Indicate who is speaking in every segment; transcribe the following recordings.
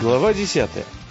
Speaker 1: Глава 10.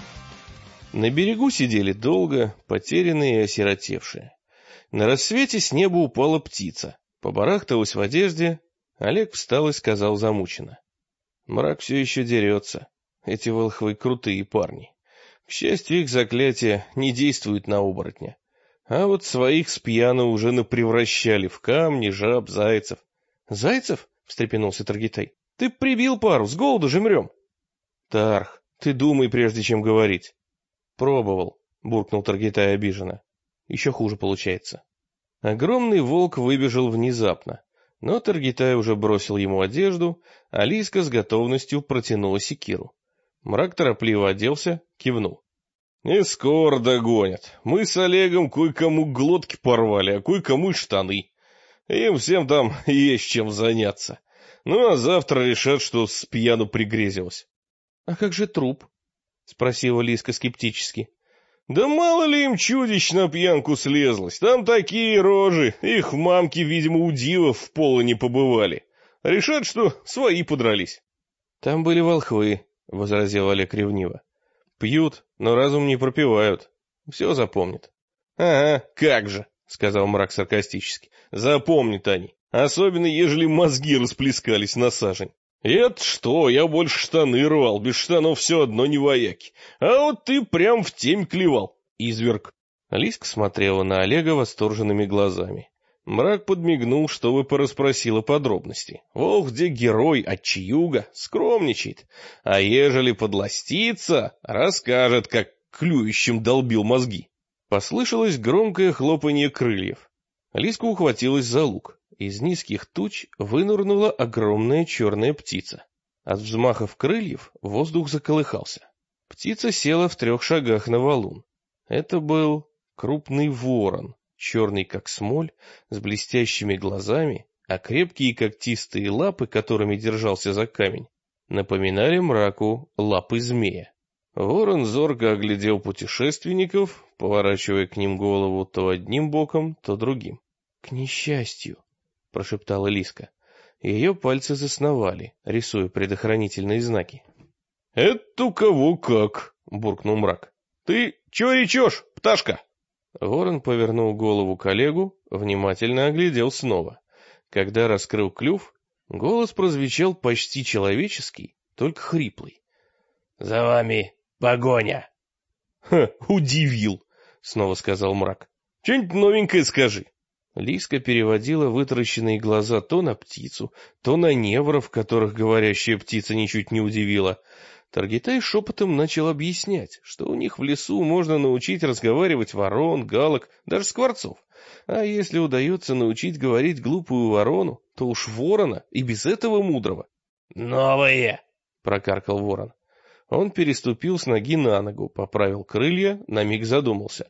Speaker 1: На берегу сидели долго, потерянные и осиротевшие. На рассвете с неба упала птица. Побарахталась в одежде. Олег встал и сказал замученно: мрак все еще дерется. Эти волхвы крутые парни. К счастью, их заклятие не действует на оборотня. А вот своих с пьяну уже напревращали в камни, жаб, зайцев. — Зайцев? — встрепенулся Таргитай. — Ты прибил пару, с голоду же мрем. — Тарх, ты думай, прежде чем говорить. — Пробовал, — буркнул Таргитай обиженно. Еще хуже получается. Огромный волк выбежал внезапно, но Таргитай уже бросил ему одежду, а Лиска с готовностью протянула секиру. Мрак торопливо оделся, кивнул. — Не скоро догонят. Мы с Олегом кое-кому глотки порвали, а кое-кому и штаны. Им всем там есть чем заняться. Ну а завтра решат, что с пьяну пригрезилось. — А как же труп? — спросила Лиска скептически. — Да мало ли им чудищ на пьянку слезлось. Там такие рожи, их мамки, видимо, у дивов в поло не побывали. Решат, что свои подрались. — Там были волхвы, — возразил Олег ревниво. — Пьют, но разум не пропивают. Все запомнят. — Ага, как же, — сказал мрак саркастически. — Запомнят они, особенно ежели мозги расплескались на сажень. Это что, я больше штаны рвал, без штанов все одно не вояки. А вот ты прям в темь клевал, изверг. Лиска смотрела на Олега восторженными глазами. Мрак подмигнул, чтобы порасспросила подробности. Волк где герой, отчаюга, скромничает. А ежели подластится, расскажет, как клюющим долбил мозги. Послышалось громкое хлопанье крыльев. Лиска ухватилась за лук. Из низких туч вынырнула огромная черная птица. От взмахов крыльев воздух заколыхался. Птица села в 3 шагах на валун. Это был крупный ворон, черный как смоль, с блестящими глазами, а крепкие когтистые лапы, которыми держался за камень, напоминали мраку лапы змея. Ворон зорко оглядел путешественников, поворачивая к ним голову то одним боком, то другим. — К несчастью, — прошептала Лиска. Ее пальцы засновали, рисуя предохранительные знаки. — Это у кого как, — буркнул мрак. — Ты чего речешь, пташка? Ворон повернул голову к Олегу, внимательно оглядел снова. Когда раскрыл клюв, голос прозвучал почти человеческий, только хриплый. — За вами погоня. — Ха, удивил, — снова сказал мрак. — Что-нибудь новенькое скажи. Лиска переводила вытаращенные глаза то на птицу, то на невров, которых говорящая птица ничуть не удивила. Таргитай шепотом начал объяснять, что у них в лесу можно научить разговаривать ворон, галок, даже скворцов. А если удается научить говорить глупую ворону, то уж ворона и без этого мудрого. — Новые! — прокаркал ворон. Он переступил с ноги на ногу, поправил крылья, на миг задумался.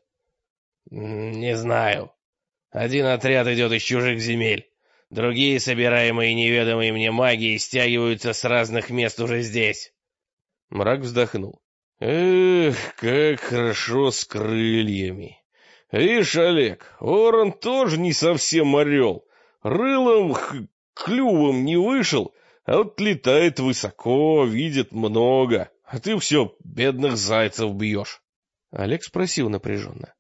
Speaker 1: — Не знаю. Один отряд идет из чужих земель. Другие, собираемые неведомой мне магией, стягиваются с разных мест уже здесь. Мрак вздохнул. Эх, как хорошо с крыльями. Видишь, Олег, ворон тоже не совсем орел. Рылом, клювом не вышел, а вот летает высоко, видит много. А ты все бедных зайцев бьешь. Олег спросил напряженно.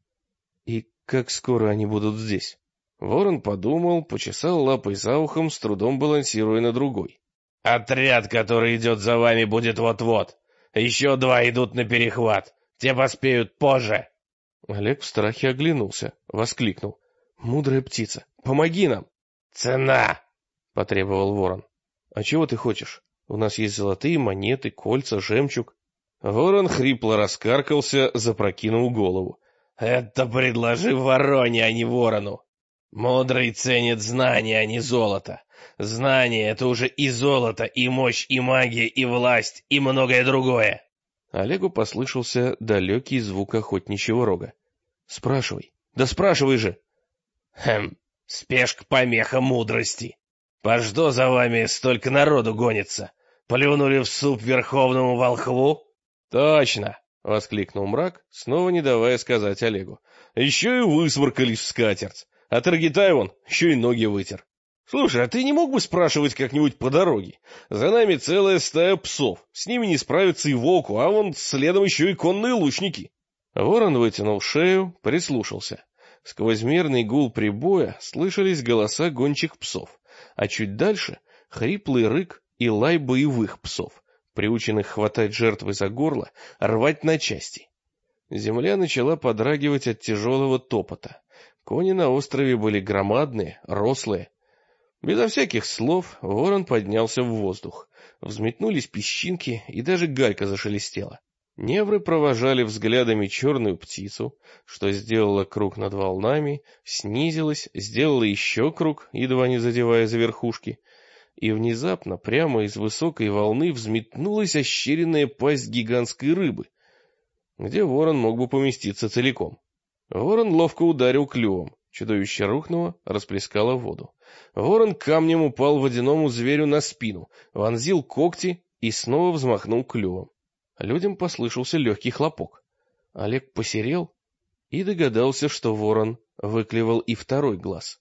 Speaker 1: И как скоро они будут здесь? Ворон подумал, почесал лапой за ухом, с трудом балансируя на другой. — Отряд, который идет за вами, будет вот-вот. Еще 2 идут на перехват. Те поспеют позже. Олег в страхе оглянулся, воскликнул. — Мудрая птица, помоги нам! — Цена! — потребовал ворон. — А чего ты хочешь? У нас есть золотые монеты, кольца, жемчуг. Ворон хрипло раскаркался, запрокинул голову. — Это предложи вороне, а не ворону. Мудрый ценит знания, а не золото. Знание — это уже и золото, и мощь, и магия, и власть, и многое другое. Олегу послышался далекий звук охотничьего рога. — Спрашивай. Да спрашивай же. — Спешка помеха мудрости. По что за вами столько народу гонится? Плюнули в суп верховному волхву? — Точно. — воскликнул мрак, снова не давая сказать Олегу. — Еще и высморкались в скатерть. А Таргитай вон еще и ноги вытер. Слушай, а ты не мог бы спрашивать как-нибудь по дороге? За нами целая стая псов, с ними не справится и волку, а вон следом еще и конные лучники. Ворон вытянул шею, прислушался. Сквозь мирный гул прибоя слышались голоса гончих псов, а чуть дальше — хриплый рык и лай боевых псов, приученных хватать жертвы за горло, рвать на части. Земля начала подрагивать от тяжелого топота. Кони на острове были громадные, рослые. Безо всяких слов ворон поднялся в воздух. Взметнулись песчинки, и даже галька зашелестела. Невры провожали взглядами черную птицу, что сделала круг над волнами, снизилась, сделала еще круг, едва не задевая за верхушки, и внезапно прямо из высокой волны взметнулась ощеренная пасть гигантской рыбы, где ворон мог бы поместиться целиком. Ворон ловко ударил клювом, чудовище рухнуло, расплескало воду. Ворон камнем упал водяному зверю на спину, вонзил когти и снова взмахнул клювом. Людям послышался легкий хлопок. Олег посерел и догадался, что ворон выклевал и второй глаз.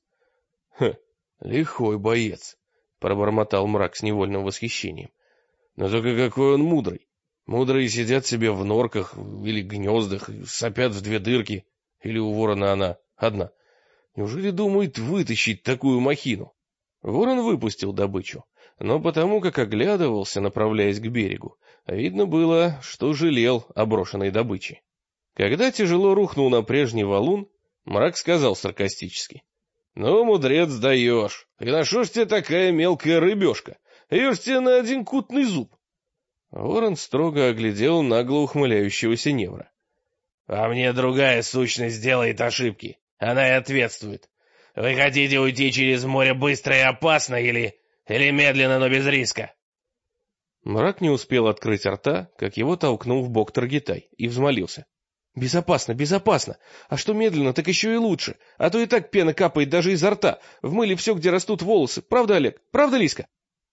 Speaker 1: — Лихой боец, — пробормотал Мрак с невольным восхищением. — Но только какой он мудрый. Мудрые сидят себе в норках или гнездах, сопят в две дырки, или у ворона она одна. Неужели думает вытащить такую махину? Ворон выпустил добычу, но потому как оглядывался, направляясь к берегу, видно было, что жалел о брошенной добыче. Когда тяжело рухнул на прежний валун, Мрак сказал саркастически: — Ну, мудрец, даешь. И на шо ж тебе такая мелкая рыбешка? Ешь тебе на один кутный зуб. Ворон строго оглядел нагло ухмыляющегося невра. — А мне другая сущность делает ошибки. Она и ответствует. Вы хотите уйти через море быстро и опасно или медленно, но без риска? Мрак не успел открыть рта, как его толкнул в бок Таргитай и взмолился. — Безопасно, безопасно. А что медленно, так еще и лучше. А то и так пена капает даже изо рта. В мыле все, где растут волосы. Правда, Олег? Правда, Лиска?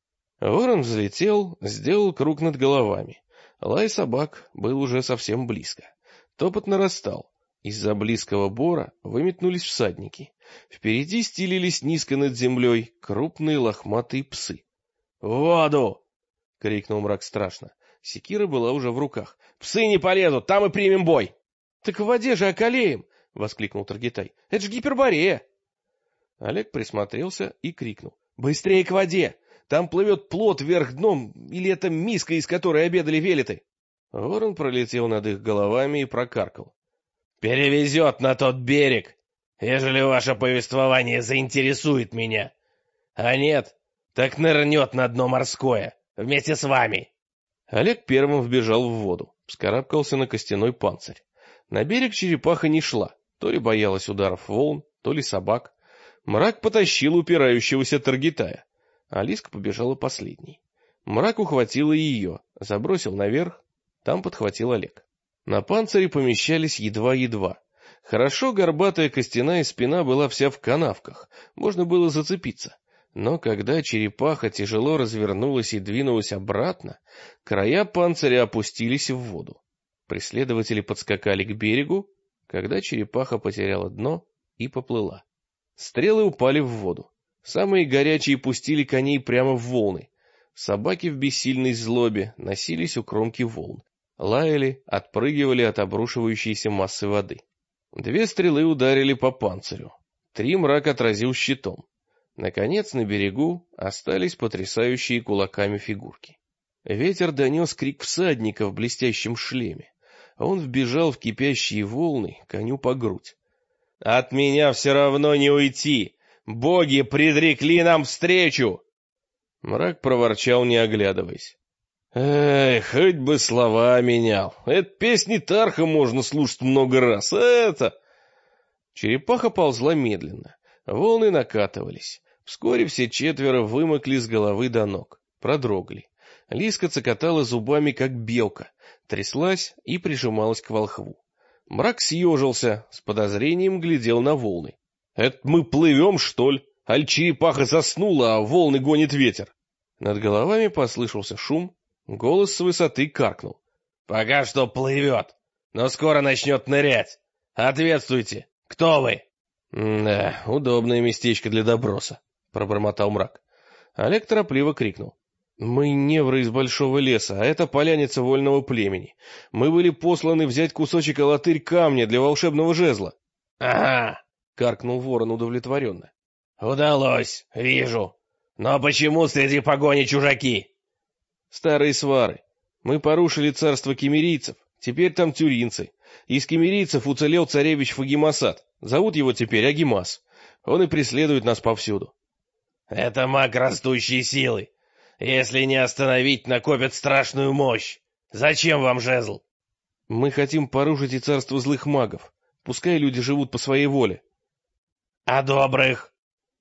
Speaker 1: Ворон взлетел, сделал круг над головами. Лай собак был уже совсем близко. Топот нарастал. Из-за близкого бора выметнулись всадники. Впереди стелились низко над землей крупные лохматые псы. — В воду! — крикнул Мрак страшно. Секира была уже в руках. — Псы не полезут, там и примем бой! — Так в воде же околеем! — воскликнул Таргитай. — Это же гиперборея! Олег присмотрелся и крикнул. — Быстрее к воде! Там плывет плот вверх дном, или это миска, из которой обедали велеты? Ворон пролетел над их головами и прокаркал. — Перевезет на тот берег, ежели ваше повествование заинтересует меня. А нет, так нырнет на дно морское, вместе с вами. Олег первым вбежал в воду, вскарабкался на костяной панцирь. На берег черепаха не шла, то ли боялась ударов волн, то ли собак. Мрак потащил упирающегося Таргитая. Алиска побежала последней. Мрак ухватила ее, забросил наверх, там подхватил Олег. На панцире помещались едва-едва. Хорошо горбатая костяная спина была вся в канавках, можно было зацепиться. Но когда черепаха тяжело развернулась и двинулась обратно, края панциря опустились в воду. Преследователи подскакали к берегу, когда черепаха потеряла дно и поплыла. Стрелы упали в воду. Самые горячие пустили коней прямо в волны. Собаки в бессильной злобе носились у кромки волн. Лаяли, отпрыгивали от обрушивающейся массы воды. 2 стрелы ударили по панцирю. 3 Мрак отразил щитом. Наконец на берегу остались потрясающие кулаками фигурки. Ветер донес крик всадника в блестящем шлеме. Он вбежал в кипящие волны коню по грудь. — От меня все равно не уйти! Боги предрекли нам встречу! Мрак проворчал, не оглядываясь. Эх, хоть бы слова менял. Это песни Тарха можно слушать много раз, а это... Черепаха ползла медленно. Волны накатывались. Вскоре все 4 вымокли с головы до ног. Продрогли. Лиска цокотала зубами, как белка. Тряслась и прижималась к волхву. Мрак съежился, с подозрением глядел на волны. Это мы плывем, что ли? Аль черепаха заснула, а волны гонит ветер? Над головами послышался шум, голос с высоты каркнул. — Пока что плывет, но скоро начнет нырять. Ответствуйте, кто вы? — Да, удобное местечко для доброса, — пробормотал мрак. Олег торопливо крикнул. «Мы невры из большого леса, а это поляница вольного племени. Мы были посланы взять кусочек алатырь камня для волшебного жезла». «Ага», — каркнул ворон удовлетворенно. «Удалось, вижу. Но почему среди погони чужаки?» «Старые свары. Мы порушили царство кемерийцев, теперь там тюринцы. Из кемерийцев уцелел царевич Фагимасат. Зовут его теперь Агимас. Он и преследует нас повсюду». «Это маг растущей силы. Если не остановить, накопят страшную мощь. Зачем вам жезл?» «Мы хотим порушить и царство злых магов. Пускай люди живут по своей воле». «А добрых?»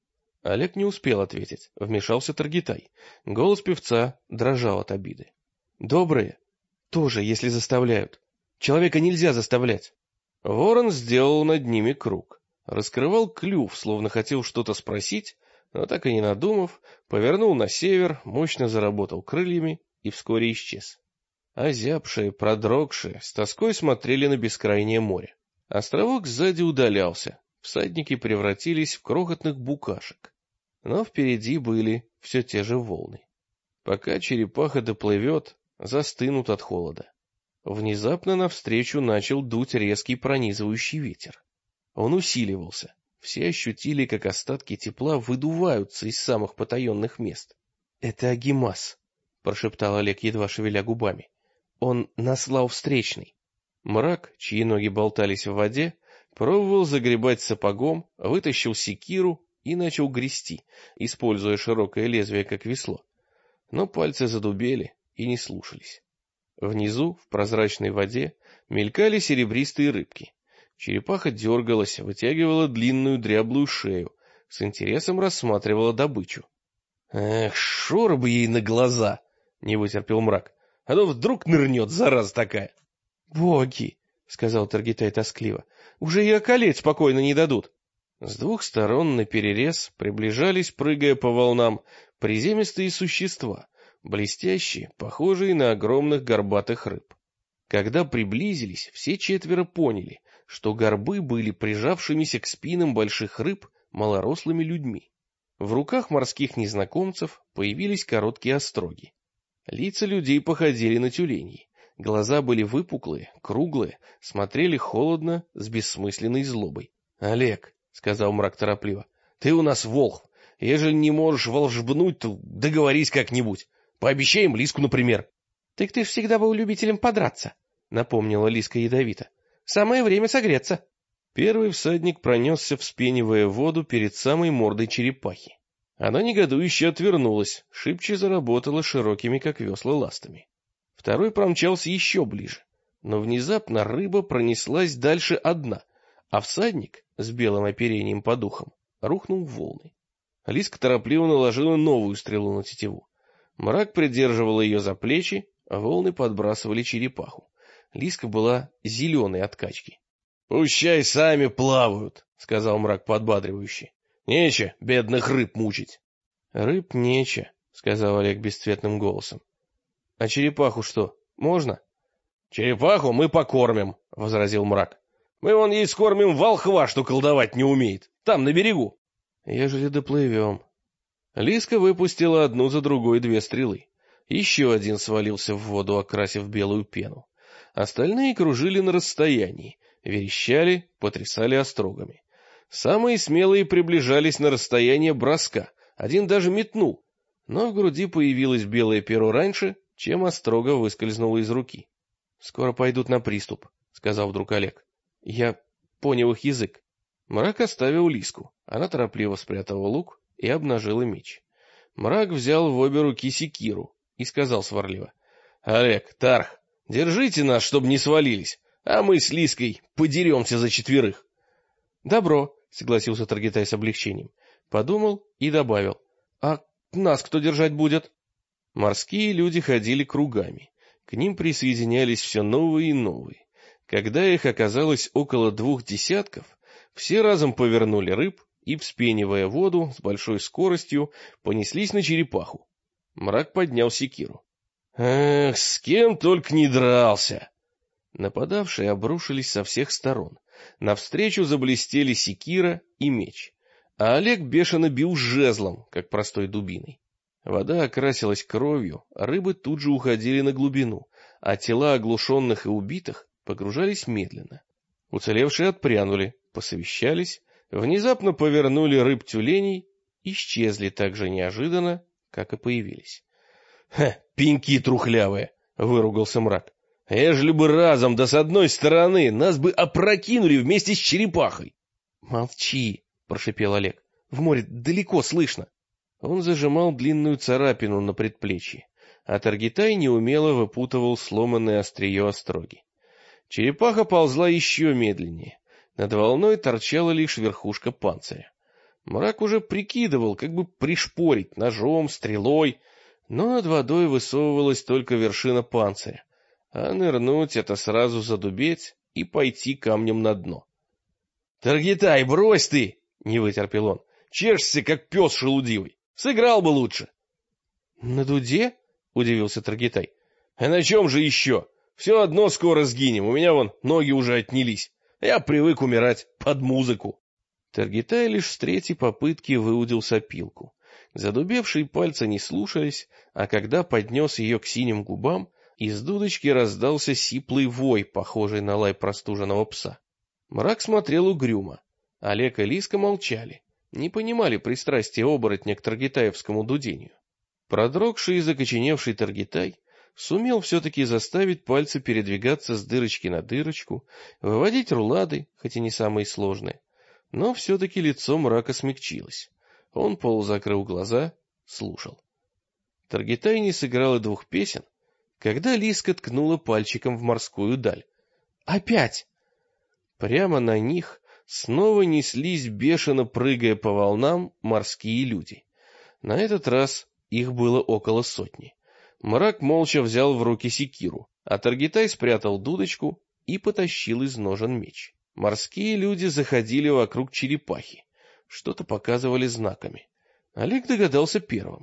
Speaker 1: Олег не успел ответить. Вмешался Таргитай. Голос певца дрожал от обиды. «Добрые? Тоже, если заставляют. Человека нельзя заставлять». Ворон сделал над ними круг. Раскрывал клюв, словно хотел что-то спросить, но так и не надумав, повернул на север, мощно заработал крыльями и вскоре исчез. Озябшие, продрогшие, с тоской смотрели на бескрайнее море. Островок сзади удалялся, всадники превратились в крохотных букашек. Но впереди были все те же волны. Пока черепаха доплывет, застынут от холода. Внезапно навстречу начал дуть резкий пронизывающий ветер. Он усиливался. Все ощутили, как остатки тепла выдуваются из самых потаенных мест. — Это Агимас, — прошептал Олег, едва шевеля губами. — Он наслал встречный. Мрак, чьи ноги болтались в воде, пробовал загребать сапогом, вытащил секиру и начал грести, используя широкое лезвие как весло. Но пальцы задубели и не слушались. Внизу, в прозрачной воде, мелькали серебристые рыбки. Черепаха дергалась, вытягивала длинную дряблую шею, с интересом рассматривала добычу. — Эх, шор бы ей на глаза! — не вытерпел мрак. — А то вдруг нырнет, зараза такая! — Боги! — сказал Таргитай тоскливо. — Уже и околеть спокойно не дадут. С двух сторон наперерез приближались, прыгая по волнам, приземистые существа, блестящие, похожие на огромных горбатых рыб. Когда приблизились, все четверо поняли, что горбы были прижавшимися к спинам больших рыб малорослыми людьми. В руках морских незнакомцев появились короткие остроги. Лица людей походили на тюленьи. Глаза были выпуклые, круглые, смотрели холодно, с бессмысленной злобой. — Олег, — сказал мрак торопливо, — ты у нас волхв. Ежели не можешь волшбнуть, то договорись как-нибудь. Пообещаем Лиску, например. — Так ты ж всегда был любителем подраться, — напомнила Лиска ядовито. — Самое время согреться. Первый всадник пронесся, вспенивая воду перед самой мордой черепахи. Она негодующе отвернулась, шибче заработала широкими, как весла, ластами. Второй промчался еще ближе, но внезапно рыба пронеслась дальше одна, а всадник с белым оперением по духам рухнул в волны. Лиска торопливо наложила новую стрелу на тетиву. Мрак придерживал ее за плечи, а волны подбрасывали черепаху. Лиска была зеленой от качки. — Пущай сами плавают, — сказал мрак подбадривающе. — Нече бедных рыб мучить. — Рыб нече, — сказал Олег бесцветным голосом. — А черепаху что, можно? — Черепаху мы покормим, — возразил мрак. — Мы вон ей скормим волхва, что колдовать не умеет, там, на берегу. — Ежели доплывем. Лиска выпустила одну за другой 2 стрелы. Еще один свалился в воду, окрасив белую пену. Остальные кружили на расстоянии, верещали, потрясали острогами. Самые смелые приближались на расстояние броска, один даже метнул, но в груди появилось белое перо раньше, чем острога выскользнула из руки. — Скоро пойдут на приступ, — сказал вдруг Олег. — Я понял их язык. Мрак оставил Лиску, она торопливо спрятала лук и обнажила меч. Мрак взял в обе руки секиру и сказал сварливо: — Олег, Тарх, держите нас, чтобы не свалились, а мы с Лиской подеремся за 4. — Добро, — согласился Таргитай с облегчением. Подумал и добавил: — А нас кто держать будет? Морские люди ходили кругами. К ним присоединялись все новые и новые. Когда их оказалось около 2 десятков, все разом повернули рыб и, вспенивая воду, с большой скоростью понеслись на черепаху. Мрак поднял секиру. Эх, с кем только не дрался! Нападавшие обрушились со всех сторон. Навстречу заблестели секира и меч. а Олег бешено бил жезлом, как простой дубиной. Вода окрасилась кровью, рыбы тут же уходили на глубину, а тела оглушенных и убитых погружались медленно. Уцелевшие отпрянули, посовещались, внезапно повернули рыб-тюленей, исчезли так же неожиданно, как и появились. — Пеньки трухлявые! — выругался мрак. — Ежели бы разом, да с одной стороны, нас бы опрокинули вместе с черепахой! — Молчи! — прошипел Олег. — В море далеко слышно. Он зажимал длинную царапину на предплечье, а Таргитай неумело выпутывал сломанное острие остроги. Черепаха ползла еще медленнее. Над волной торчала лишь верхушка панциря. Мрак уже прикидывал, как бы пришпорить ножом, стрелой, но над водой высовывалась только вершина панциря, а нырнуть — это сразу задубеть и пойти камнем на дно. — Таргитай, брось ты! — не вытерпел он. — Чешешься, как пес шелудивый. Сыграл бы лучше. — На дуде? — удивился Таргитай. — А на чем же еще? Все одно скоро сгинем, у меня вон ноги уже отнялись. Я привык умирать под музыку. Таргитай лишь с третьей попытки выудил сопилку. Задубевшие пальцы не слушались, а когда поднес ее к синим губам, из дудочки раздался сиплый вой, похожий на лай простуженного пса. Мрак смотрел угрюмо. Олег и Лиска молчали, не понимали пристрастия оборотня к таргитаевскому дудению. Продрогший и закоченевший Таргитай сумел все-таки заставить пальцы передвигаться с дырочки на дырочку, выводить рулады, хоть и не самые сложные. Но все-таки лицо мрака смягчилось. Он полузакрыл глаза, слушал. Таргитай не сыграл и двух песен, когда Лиска ткнула пальчиком в морскую даль. Опять! Прямо на них снова неслись, бешено прыгая по волнам, морские люди. На этот раз их было около сотни. Мрак молча взял в руки секиру, а Таргитай спрятал дудочку и потащил из ножен меч. Морские люди заходили вокруг черепахи, что-то показывали знаками. Олег догадался первым.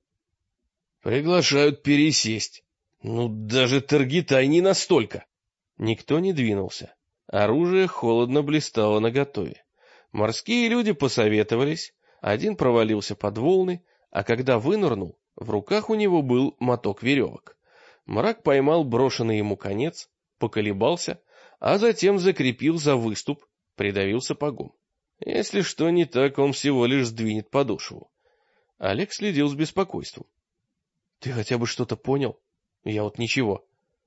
Speaker 1: «Приглашают пересесть. Ну, даже Таргитай не настолько!» Никто не двинулся. Оружие холодно блистало наготове. Морские люди посоветовались, один провалился под волны, а когда вынырнул, в руках у него был моток веревок. Мрак поймал брошенный ему конец, поколебался, а затем закрепил за выступ, придавил сапогом. Если что не так, он всего лишь сдвинет подошву. Олег следил с беспокойством. — Ты хотя бы что-то понял? Я вот ничего.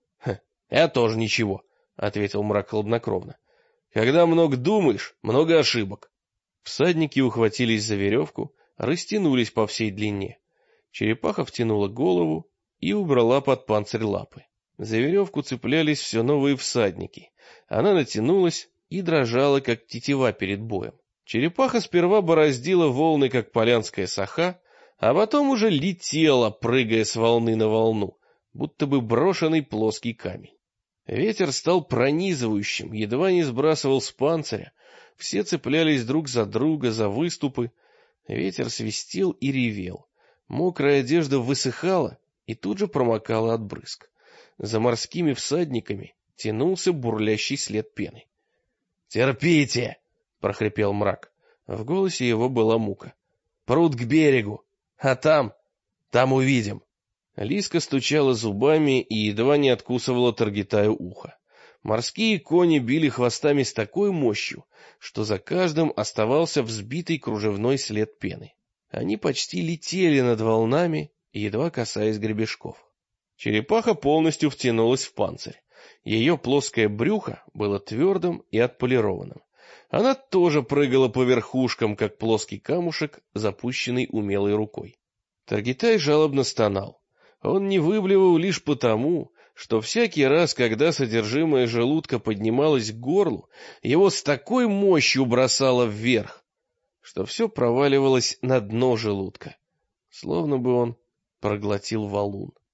Speaker 1: — Я тоже ничего, — ответил мрак хладнокровно. — Когда много думаешь, много ошибок. Всадники ухватились за веревку, растянулись по всей длине. Черепаха втянула голову и убрала под панцирь лапы. За веревку цеплялись все новые всадники. Она натянулась и дрожала, как тетива перед боем. Черепаха сперва бороздила волны, как полянская саха, а потом уже летела, прыгая с волны на волну, будто бы брошенный плоский камень. Ветер стал пронизывающим, едва не сбрасывал с панциря, все цеплялись друг за друга, за выступы. Ветер свистел и ревел. Мокрая одежда высыхала и тут же промокала от брызг. За морскими всадниками тянулся бурлящий след пены. «Терпите!» — прохрипел мрак. В голосе его была мука. «Пруд к берегу, а там увидим». Лиска стучала зубами и едва не откусывала Таргитаю ухо. Морские кони били хвостами с такой мощью, что за каждым оставался взбитый кружевной след пены. Они почти летели над волнами, едва касаясь гребешков. Черепаха полностью втянулась в панцирь. Ее плоское брюхо было твердым и отполированным. Она тоже прыгала по верхушкам, как плоский камушек, запущенный умелой рукой. Таргитай жалобно стонал. Он не выблевал лишь потому, что всякий раз, когда содержимое желудка поднималось к горлу, его с такой мощью бросало вверх, что все проваливалось на дно желудка, словно бы он проглотил валун.